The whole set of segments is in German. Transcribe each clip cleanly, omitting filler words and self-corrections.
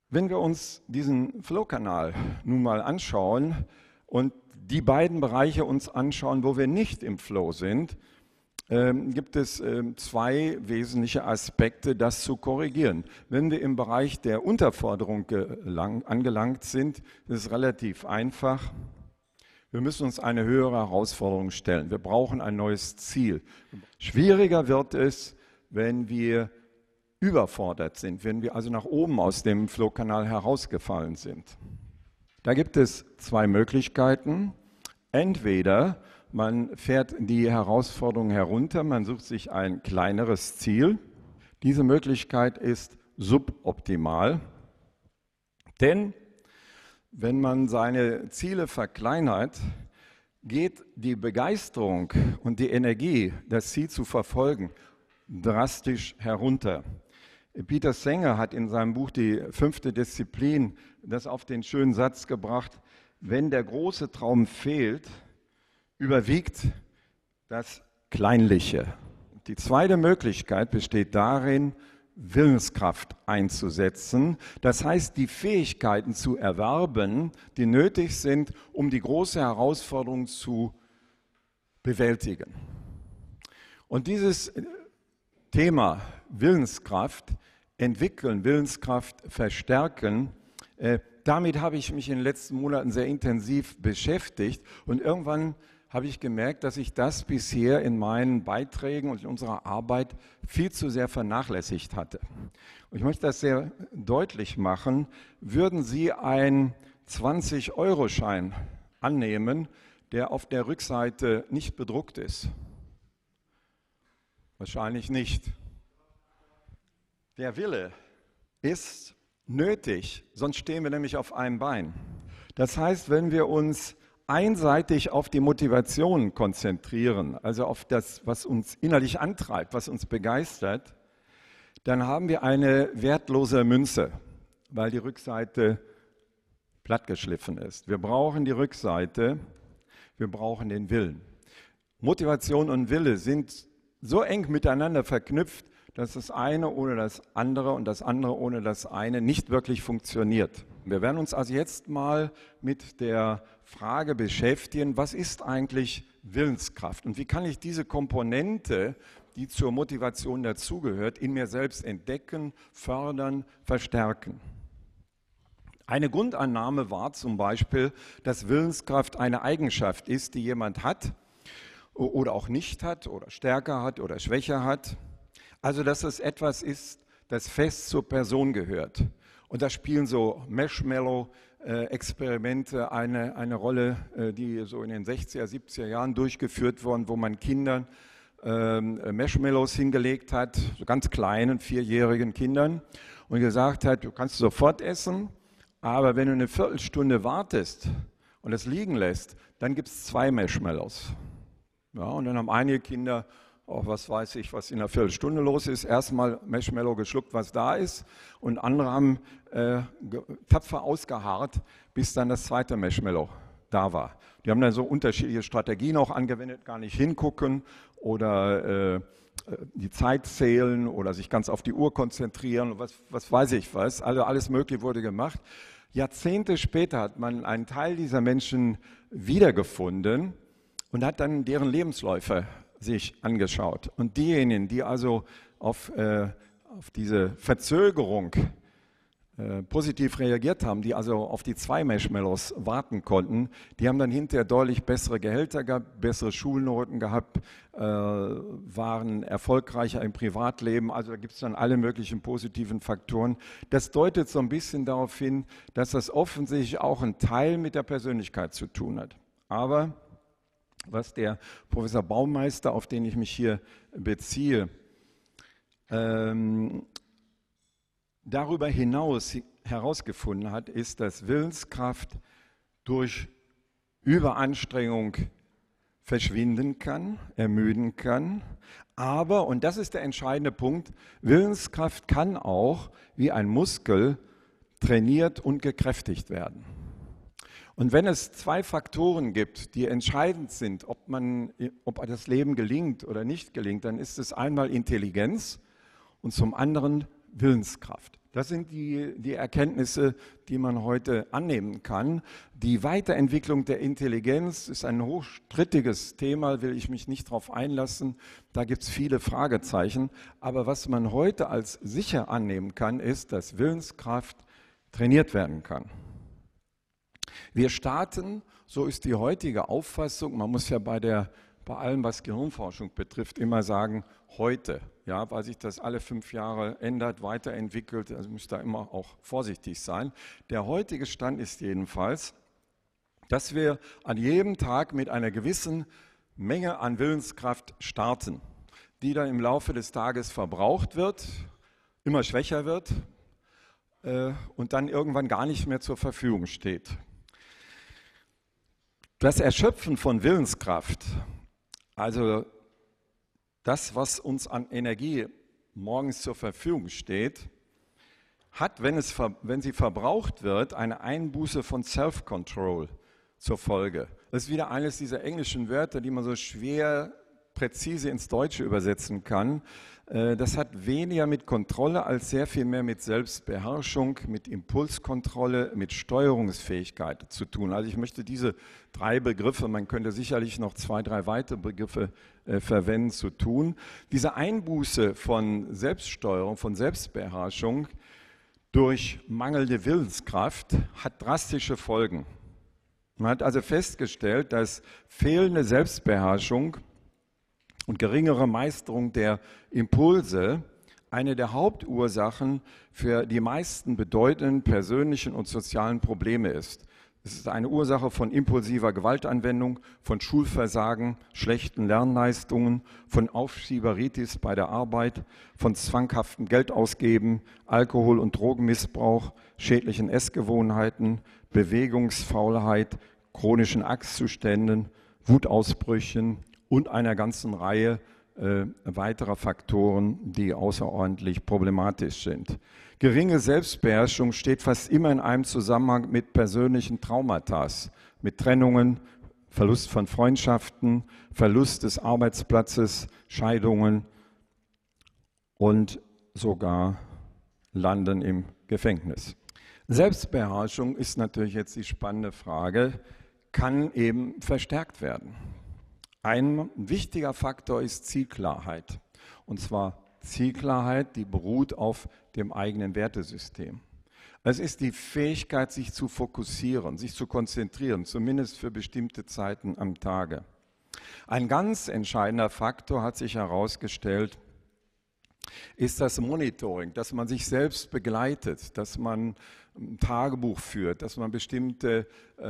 Wenn wir uns diesen Flow-Kanal nun mal anschauen und die beiden Bereiche uns anschauen, wo wir nicht im Flow sind, gibt es zwei wesentliche Aspekte, das zu korrigieren. Wenn wir im Bereich der Unterforderung angelangt sind, ist es relativ einfach. Wir müssen uns eine höhere Herausforderung stellen. Wir brauchen ein neues Ziel. Schwieriger wird es, wenn wir überfordert sind, wenn wir also nach oben aus dem Flow-Kanal herausgefallen sind. Da gibt es zwei Möglichkeiten. Entweder man fährt die Herausforderung herunter, man sucht sich ein kleineres Ziel. Diese Möglichkeit ist suboptimal, denn wenn man seine Ziele verkleinert, geht die Begeisterung und die Energie, das Ziel zu verfolgen, drastisch herunter. Peter Singer hat in seinem Buch Die fünfte Disziplin das auf den schönen Satz gebracht: Wenn der große Traum fehlt, überwiegt das Kleinliche. Die zweite Möglichkeit besteht darin, Willenskraft einzusetzen. Das heißt, die Fähigkeiten zu erwerben, die nötig sind, um die große Herausforderung zu bewältigen. Und dieses Thema Willenskraft entwickeln, Willenskraft verstärken, damit habe ich mich in den letzten Monaten sehr intensiv beschäftigt und irgendwann habe ich gemerkt, dass ich das bisher in meinen Beiträgen und in unserer Arbeit viel zu sehr vernachlässigt hatte. Und ich möchte das sehr deutlich machen. Würden Sie einen 20-Euro-Schein annehmen, der auf der Rückseite nicht bedruckt ist? Wahrscheinlich nicht. Der Wille ist nötig, sonst stehen wir nämlich auf einem Bein. Das heißt, wenn wir uns einseitig auf die Motivation konzentrieren, also auf das, was uns innerlich antreibt, was uns begeistert, dann haben wir eine wertlose Münze, weil die Rückseite plattgeschliffen ist. Wir brauchen die Rückseite, wir brauchen den Willen. Motivation und Wille sind so eng miteinander verknüpft, dass das eine ohne das andere und das andere ohne das eine nicht wirklich funktioniert. Wir werden uns also jetzt mal mit der Frage beschäftigen, was ist eigentlich Willenskraft und wie kann ich diese Komponente, die zur Motivation dazugehört, in mir selbst entdecken, fördern, verstärken. Eine Grundannahme war zum Beispiel, dass Willenskraft eine Eigenschaft ist, die jemand hat oder auch nicht hat oder stärker hat oder schwächer hat. Also dass es etwas ist, das fest zur Person gehört. Und da spielen so Marshmallow-Experimente eine Rolle, die so in den 60er, 70er Jahren durchgeführt wurden, wo man Kindern Marshmallows hingelegt hat, so ganz kleinen, 4-jährigen Kindern, und gesagt hat, du kannst sofort essen, aber wenn du eine Viertelstunde wartest und es liegen lässt, dann gibt es 2 Marshmallows. Ja, und dann haben einige Kinder, auch was weiß ich, was in einer Viertelstunde los ist, erstmal Marshmallow geschluckt, was da ist, und andere haben tapfer ausgeharrt, bis dann das zweite Marshmallow da war. Die haben dann so unterschiedliche Strategien auch angewendet, gar nicht hingucken oder die Zeit zählen oder sich ganz auf die Uhr konzentrieren, was weiß ich was, also alles Mögliche wurde gemacht. Jahrzehnte später hat man einen Teil dieser Menschen wiedergefunden und hat dann deren Lebensläufe sich angeschaut. Und diejenigen, die also auf diese Verzögerung positiv reagiert haben, die also auf die 2 Marshmallows warten konnten, die haben dann hinterher deutlich bessere Gehälter gehabt, bessere Schulnoten gehabt, waren erfolgreicher im Privatleben. Also da gibt es dann alle möglichen positiven Faktoren. Das deutet so ein bisschen darauf hin, dass das offensichtlich auch einen Teil mit der Persönlichkeit zu tun hat. Aber was der Professor Baumeister, auf den ich mich hier beziehe, darüber hinaus herausgefunden hat, ist, dass Willenskraft durch Überanstrengung verschwinden kann, ermüden kann. Aber, und das ist der entscheidende Punkt, Willenskraft kann auch wie ein Muskel trainiert und gekräftigt werden. Und wenn es 2 Faktoren gibt, die entscheidend sind, ob das Leben gelingt oder nicht gelingt, dann ist es einmal Intelligenz und zum anderen Willenskraft. Das sind die Erkenntnisse, die man heute annehmen kann. Die Weiterentwicklung der Intelligenz ist ein hochstrittiges Thema, will ich mich nicht darauf einlassen. Da gibt es viele Fragezeichen. Aber was man heute als sicher annehmen kann, ist, dass Willenskraft trainiert werden kann. Wir starten, so ist die heutige Auffassung, man muss ja bei allem, was Gehirnforschung betrifft, immer sagen, heute, ja, weil sich das alle 5 Jahre ändert, weiterentwickelt, also muss da immer auch vorsichtig sein. Der heutige Stand ist jedenfalls, dass wir an jedem Tag mit einer gewissen Menge an Willenskraft starten, die dann im Laufe des Tages verbraucht wird, immer schwächer wird und dann irgendwann gar nicht mehr zur Verfügung steht. Das Erschöpfen von Willenskraft, also das, was uns an Energie morgens zur Verfügung steht, hat, wenn sie verbraucht wird, eine Einbuße von Self-Control zur Folge. Das ist wieder eines dieser englischen Wörter, die man so schwer präzise ins Deutsche übersetzen kann. Das hat weniger mit Kontrolle als sehr viel mehr mit Selbstbeherrschung, mit Impulskontrolle, mit Steuerungsfähigkeit zu tun. Also ich möchte diese 3 Begriffe, man könnte sicherlich noch 2, 3 weitere Begriffe verwenden, zu tun. Diese Einbuße von Selbststeuerung, von Selbstbeherrschung durch mangelnde Willenskraft hat drastische Folgen. Man hat also festgestellt, dass fehlende Selbstbeherrschung und geringere Meisterung der Impulse eine der Hauptursachen für die meisten bedeutenden persönlichen und sozialen Probleme ist. Es ist eine Ursache von impulsiver Gewaltanwendung, von Schulversagen, schlechten Lernleistungen, von Aufschieberitis bei der Arbeit, von zwanghaftem Geldausgeben, Alkohol- und Drogenmissbrauch, schädlichen Essgewohnheiten, Bewegungsfaulheit, chronischen Angstzuständen, Wutausbrüchen und einer ganzen Reihe weiterer Faktoren, die außerordentlich problematisch sind. Geringe Selbstbeherrschung steht fast immer in einem Zusammenhang mit persönlichen Traumata, mit Trennungen, Verlust von Freundschaften, Verlust des Arbeitsplatzes, Scheidungen und sogar Landen im Gefängnis. Selbstbeherrschung ist natürlich jetzt die spannende Frage, kann eben verstärkt werden. Ein wichtiger Faktor ist Zielklarheit, und zwar Zielklarheit, die beruht auf dem eigenen Wertesystem. Es ist die Fähigkeit, sich zu fokussieren, sich zu konzentrieren, zumindest für bestimmte Zeiten am Tage. Ein ganz entscheidender Faktor hat sich herausgestellt, ist das Monitoring, dass man sich selbst begleitet, dass man ein Tagebuch führt, dass man bestimmte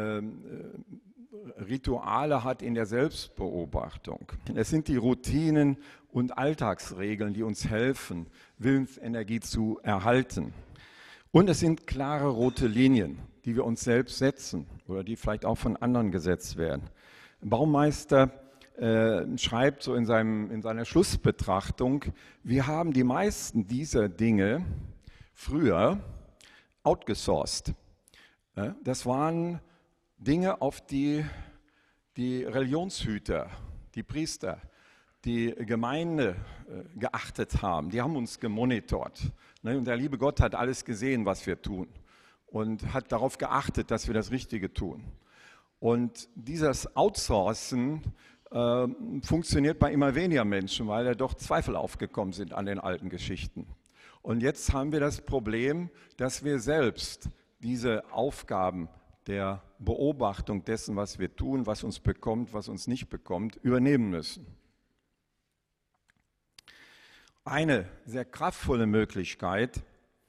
Rituale hat in der Selbstbeobachtung. Es sind die Routinen und Alltagsregeln, die uns helfen, Willensenergie zu erhalten. Und es sind klare rote Linien, die wir uns selbst setzen oder die vielleicht auch von anderen gesetzt werden. Baumeister schreibt so in seiner Schlussbetrachtung, wir haben die meisten dieser Dinge früher outgesourced. Das waren Dinge, auf die die Religionshüter, die Priester, die Gemeinde geachtet haben. Die haben uns gemonitort. Und der liebe Gott hat alles gesehen, was wir tun und hat darauf geachtet, dass wir das Richtige tun. Und dieses Outsourcen funktioniert bei immer weniger Menschen, weil da doch Zweifel aufgekommen sind an den alten Geschichten. Und jetzt haben wir das Problem, dass wir selbst diese Aufgaben der Beobachtung dessen, was wir tun, was uns bekommt, was uns nicht bekommt, übernehmen müssen. Eine sehr kraftvolle Möglichkeit,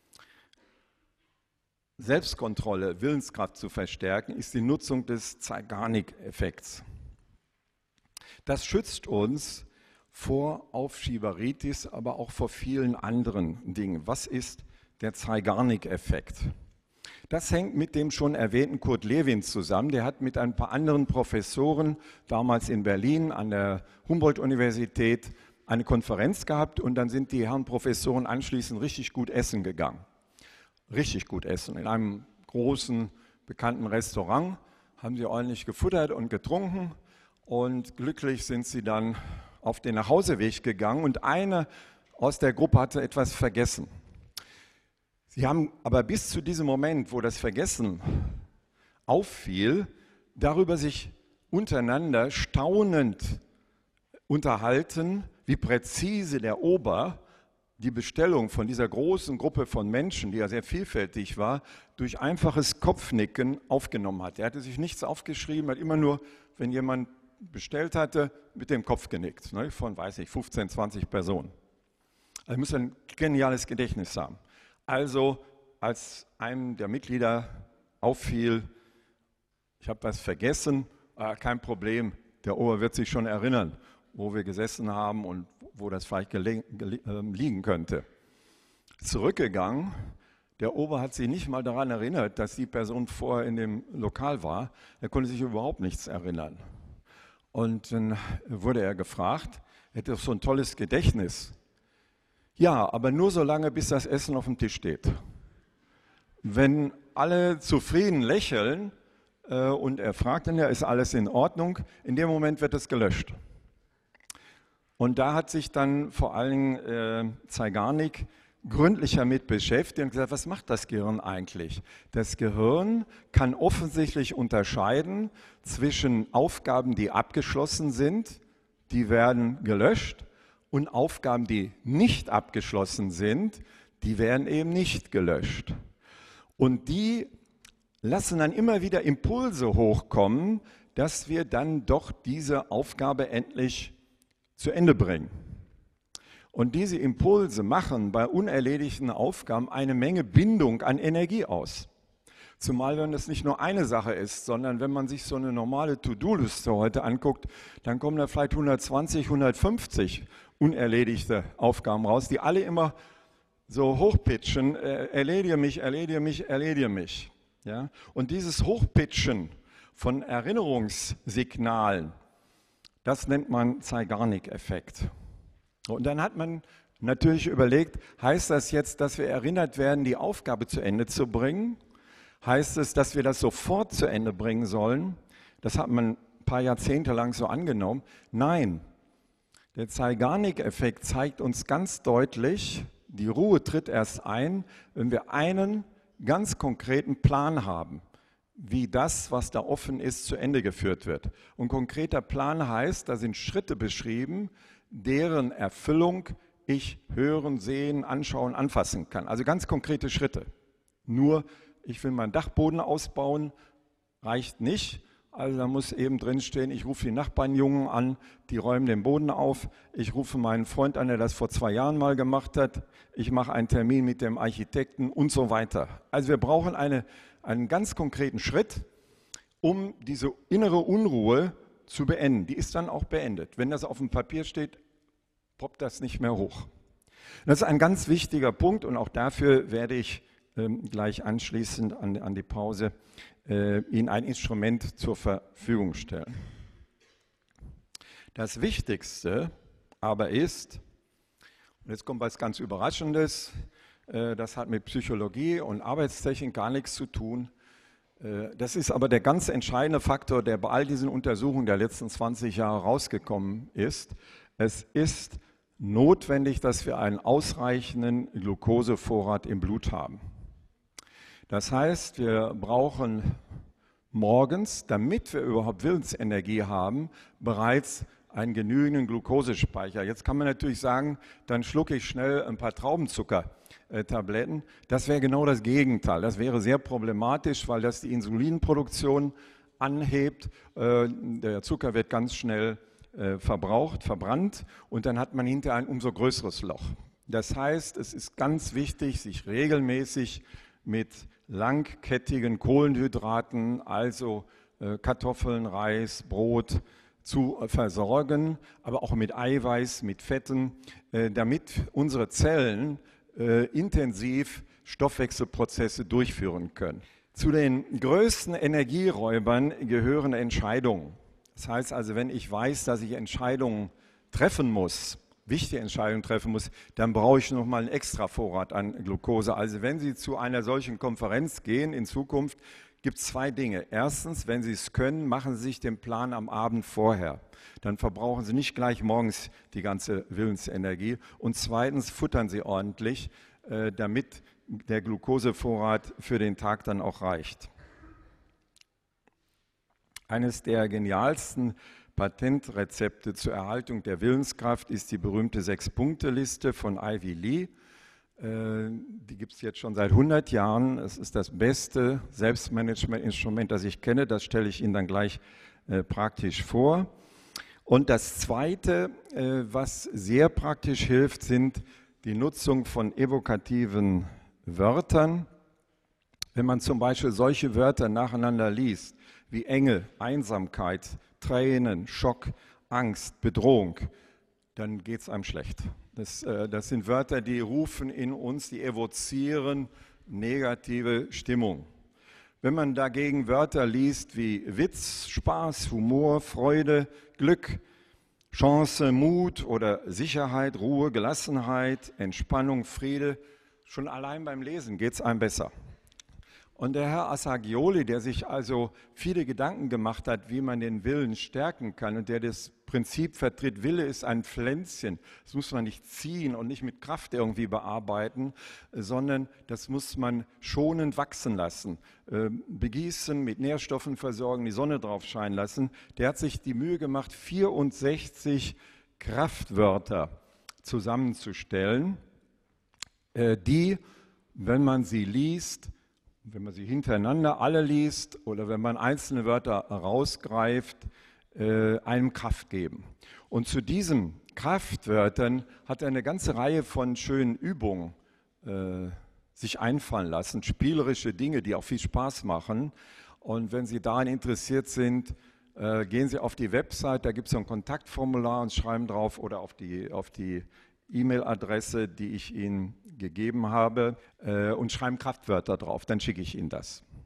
Selbstkontrolle, Willenskraft zu verstärken, ist die Nutzung des Zeigarnik-Effekts. Das schützt uns vor Aufschieberitis, aber auch vor vielen anderen Dingen. Was ist der Zeigarnik-Effekt? Das hängt mit dem schon erwähnten Kurt Lewin zusammen. Der hat mit ein paar anderen Professoren damals in Berlin an der Humboldt-Universität eine Konferenz gehabt und dann sind die Herren Professoren anschließend richtig gut essen gegangen. Richtig gut essen. In einem großen, bekannten Restaurant haben sie ordentlich gefuttert und getrunken und glücklich sind sie dann auf den Nachhauseweg gegangen und eine aus der Gruppe hatte etwas vergessen. Sie haben aber bis zu diesem Moment, wo das Vergessen auffiel, darüber sich untereinander staunend unterhalten, wie präzise der Ober die Bestellung von dieser großen Gruppe von Menschen, die ja sehr vielfältig war, durch einfaches Kopfnicken aufgenommen hat. Er hatte sich nichts aufgeschrieben, hat immer nur, wenn jemand bestellt hatte, mit dem Kopf genickt, ne, von, weiß ich, 15, 20 Personen. Also muss ein geniales Gedächtnis haben. Also, als einem der Mitglieder auffiel, ich habe was vergessen, kein Problem, der Ober wird sich schon erinnern, wo wir gesessen haben und wo das vielleicht liegen könnte. Zurückgegangen, der Ober hat sich nicht mal daran erinnert, dass die Person vorher in dem Lokal war. Er konnte sich überhaupt nichts erinnern. Und dann wurde er gefragt, er hätte doch so ein tolles Gedächtnis. Ja, aber nur so lange, bis das Essen auf dem Tisch steht. Wenn alle zufrieden lächeln und er fragt dann, ja, ist alles in Ordnung, in dem Moment wird es gelöscht. Und da hat sich dann vor allem Zeigarnik gründlicher mit beschäftigt und gesagt, was macht das Gehirn eigentlich? Das Gehirn kann offensichtlich unterscheiden zwischen Aufgaben, die abgeschlossen sind, die werden gelöscht, und Aufgaben, die nicht abgeschlossen sind, die werden eben nicht gelöscht. Und die lassen dann immer wieder Impulse hochkommen, dass wir dann doch diese Aufgabe endlich zu Ende bringen. Und diese Impulse machen bei unerledigten Aufgaben eine Menge Bindung an Energie aus. Zumal, wenn das nicht nur eine Sache ist, sondern wenn man sich so eine normale To-Do-Liste heute anguckt, dann kommen da vielleicht 120, 150 unerledigte Aufgaben raus, die alle immer so hochpitchen, erledige mich, erledige mich, erledige mich. Ja? Und dieses Hochpitchen von Erinnerungssignalen, das nennt man Zeigarnik-Effekt. Und dann hat man natürlich überlegt, heißt das jetzt, dass wir erinnert werden, die Aufgabe zu Ende zu bringen? Heißt es, dass wir das sofort zu Ende bringen sollen? Das hat man ein paar Jahrzehnte lang so angenommen. Nein, der Zeigarnik-Effekt zeigt uns ganz deutlich, die Ruhe tritt erst ein, wenn wir einen ganz konkreten Plan haben, wie das, was da offen ist, zu Ende geführt wird. Und konkreter Plan heißt, da sind Schritte beschrieben, deren Erfüllung ich hören, sehen, anschauen, anfassen kann. Also ganz konkrete Schritte. Nur, ich will meinen Dachboden ausbauen, reicht nicht. Also da muss eben drinstehen, ich rufe die Nachbarnjungen an, die räumen den Boden auf. Ich rufe meinen Freund an, der das vor 2 Jahren mal gemacht hat. Ich mache einen Termin mit dem Architekten und so weiter. Also wir brauchen einen ganz konkreten Schritt, um diese innere Unruhe zu beenden. Die ist dann auch beendet. Wenn das auf dem Papier steht, poppt das nicht mehr hoch. Das ist ein ganz wichtiger Punkt und auch dafür werde ich gleich anschließend an die Pause Ihnen ein Instrument zur Verfügung stellen. Das Wichtigste aber ist, und jetzt kommt was ganz Überraschendes, das hat mit Psychologie und Arbeitstechnik gar nichts zu tun. Das ist aber der ganz entscheidende Faktor, der bei all diesen Untersuchungen der letzten 20 Jahre rausgekommen ist. Es ist notwendig, dass wir einen ausreichenden Glukosevorrat im Blut haben. Das heißt, wir brauchen morgens, damit wir überhaupt Willensenergie haben, bereits einen genügenden Glukosespeicher. Jetzt kann man natürlich sagen, dann schlucke ich schnell ein paar Traubenzuckertabletten. Das wäre genau das Gegenteil. Das wäre sehr problematisch, weil das die Insulinproduktion anhebt. Der Zucker wird ganz schnell verbraucht, verbrannt und dann hat man hinterher ein umso größeres Loch. Das heißt, es ist ganz wichtig, sich regelmäßig mit langkettigen Kohlenhydraten, also Kartoffeln, Reis, Brot, zu versorgen, aber auch mit Eiweiß, mit Fetten, damit unsere Zellen intensiv Stoffwechselprozesse durchführen können. Zu den größten Energieräubern gehören Entscheidungen. Das heißt also, wenn ich weiß, dass ich Entscheidungen treffen muss, wichtige Entscheidungen treffen muss, dann brauche ich nochmal einen extra Vorrat an Glucose. Also wenn Sie zu einer solchen Konferenz gehen in Zukunft, gibt es 2 Dinge. Erstens, wenn Sie es können, machen Sie sich den Plan am Abend vorher. Dann verbrauchen Sie nicht gleich morgens die ganze Willensenergie. Und zweitens, futtern Sie ordentlich, damit der Glukosevorrat für den Tag dann auch reicht. Eines der genialsten Patentrezepte zur Erhaltung der Willenskraft ist die berühmte 6-Punkte-Liste von Ivy Lee. Die gibt es jetzt schon seit 100 Jahren. Es ist das beste Selbstmanagement-Instrument, das ich kenne. Das stelle ich Ihnen dann gleich praktisch vor. Und das Zweite, was sehr praktisch hilft, sind die Nutzung von evokativen Wörtern. Wenn man zum Beispiel solche Wörter nacheinander liest, wie Enge, Einsamkeit, Tränen, Schock, Angst, Bedrohung, dann geht es einem schlecht. Das sind Wörter, die rufen in uns, die evozieren negative Stimmung. Wenn man dagegen Wörter liest wie Witz, Spaß, Humor, Freude, Glück, Chance, Mut oder Sicherheit, Ruhe, Gelassenheit, Entspannung, Friede, schon allein beim Lesen geht es einem besser. Und der Herr Assagioli, der sich also viele Gedanken gemacht hat, wie man den Willen stärken kann und der das Prinzip vertritt, Wille ist ein Pflänzchen, das muss man nicht ziehen und nicht mit Kraft irgendwie bearbeiten, sondern das muss man schonend wachsen lassen, begießen, mit Nährstoffen versorgen, die Sonne drauf scheinen lassen. Der hat sich die Mühe gemacht, 64 Kraftwörter zusammenzustellen, die, wenn man sie liest, wenn man sie hintereinander alle liest oder wenn man einzelne Wörter herausgreift, einem Kraft geben. Und zu diesen Kraftwörtern hat er eine ganze Reihe von schönen Übungen sich einfallen lassen, spielerische Dinge, die auch viel Spaß machen. Und wenn Sie daran interessiert sind, gehen Sie auf die Website, da gibt es so ein Kontaktformular und schreiben drauf oder auf die E-Mail-Adresse, die ich Ihnen gegeben habe, und schreiben Kraftwörter drauf, dann schicke ich Ihnen das.